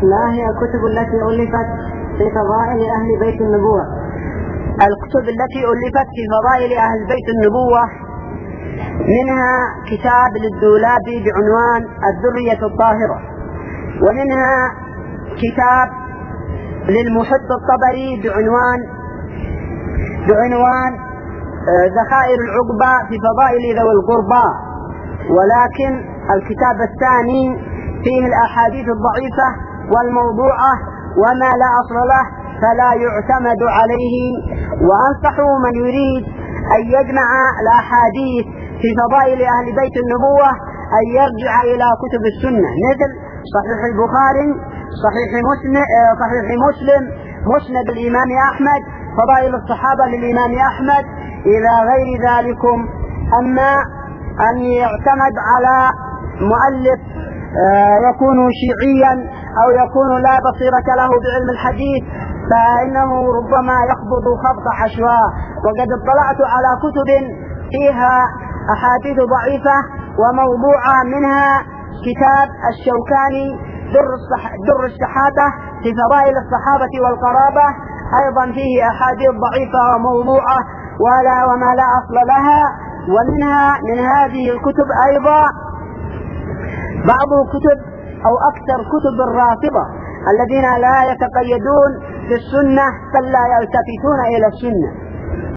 ما هي الكتب التي ألفت في فضائل أهل بيت النبوة؟ الكتب التي ألفت في فضائل أهل بيت النبوة منها كتاب للدولابي بعنوان الذرية الطاهرة، ومنها كتاب للمحب الطبري بعنوان ذخائر العقبة في فضائل ذوي القربى. ولكن الكتاب الثاني فيه الأحاديث الضعيفة والموضوعة وما لا أصل له فلا يعتمد عليه. وأنصح من يريد أن يجمع الأحاديث في فضائل أهل بيت النبوة أن يرجع إلى كتب السنة مثل صحيح البخاري، صحيح مسلم، مسند الإمام أحمد، فضائل الصحابة للإمام أحمد إلى غير ذلكم. أما أن يعتمد على مؤلف يكون شيعيا أو يكون لا بصيرة له بعلم الحديث فإنه ربما يخبط خبط عشواء. وقد اطلعت على كتب فيها أحاديث ضعيفة وموضوعة، منها كتاب الشوكاني در الشحاتة في فضائل الصحابة والقرابة، أيضا فيه أحاديث ضعيفة وموضوعة وما لا أصل لها. ومنها من هذه الكتب أيضا بعض كتب أو أكثر كتب الرافضة الذين لا يتقيدون بالسنة بل لا يلتفتون إلى السنة.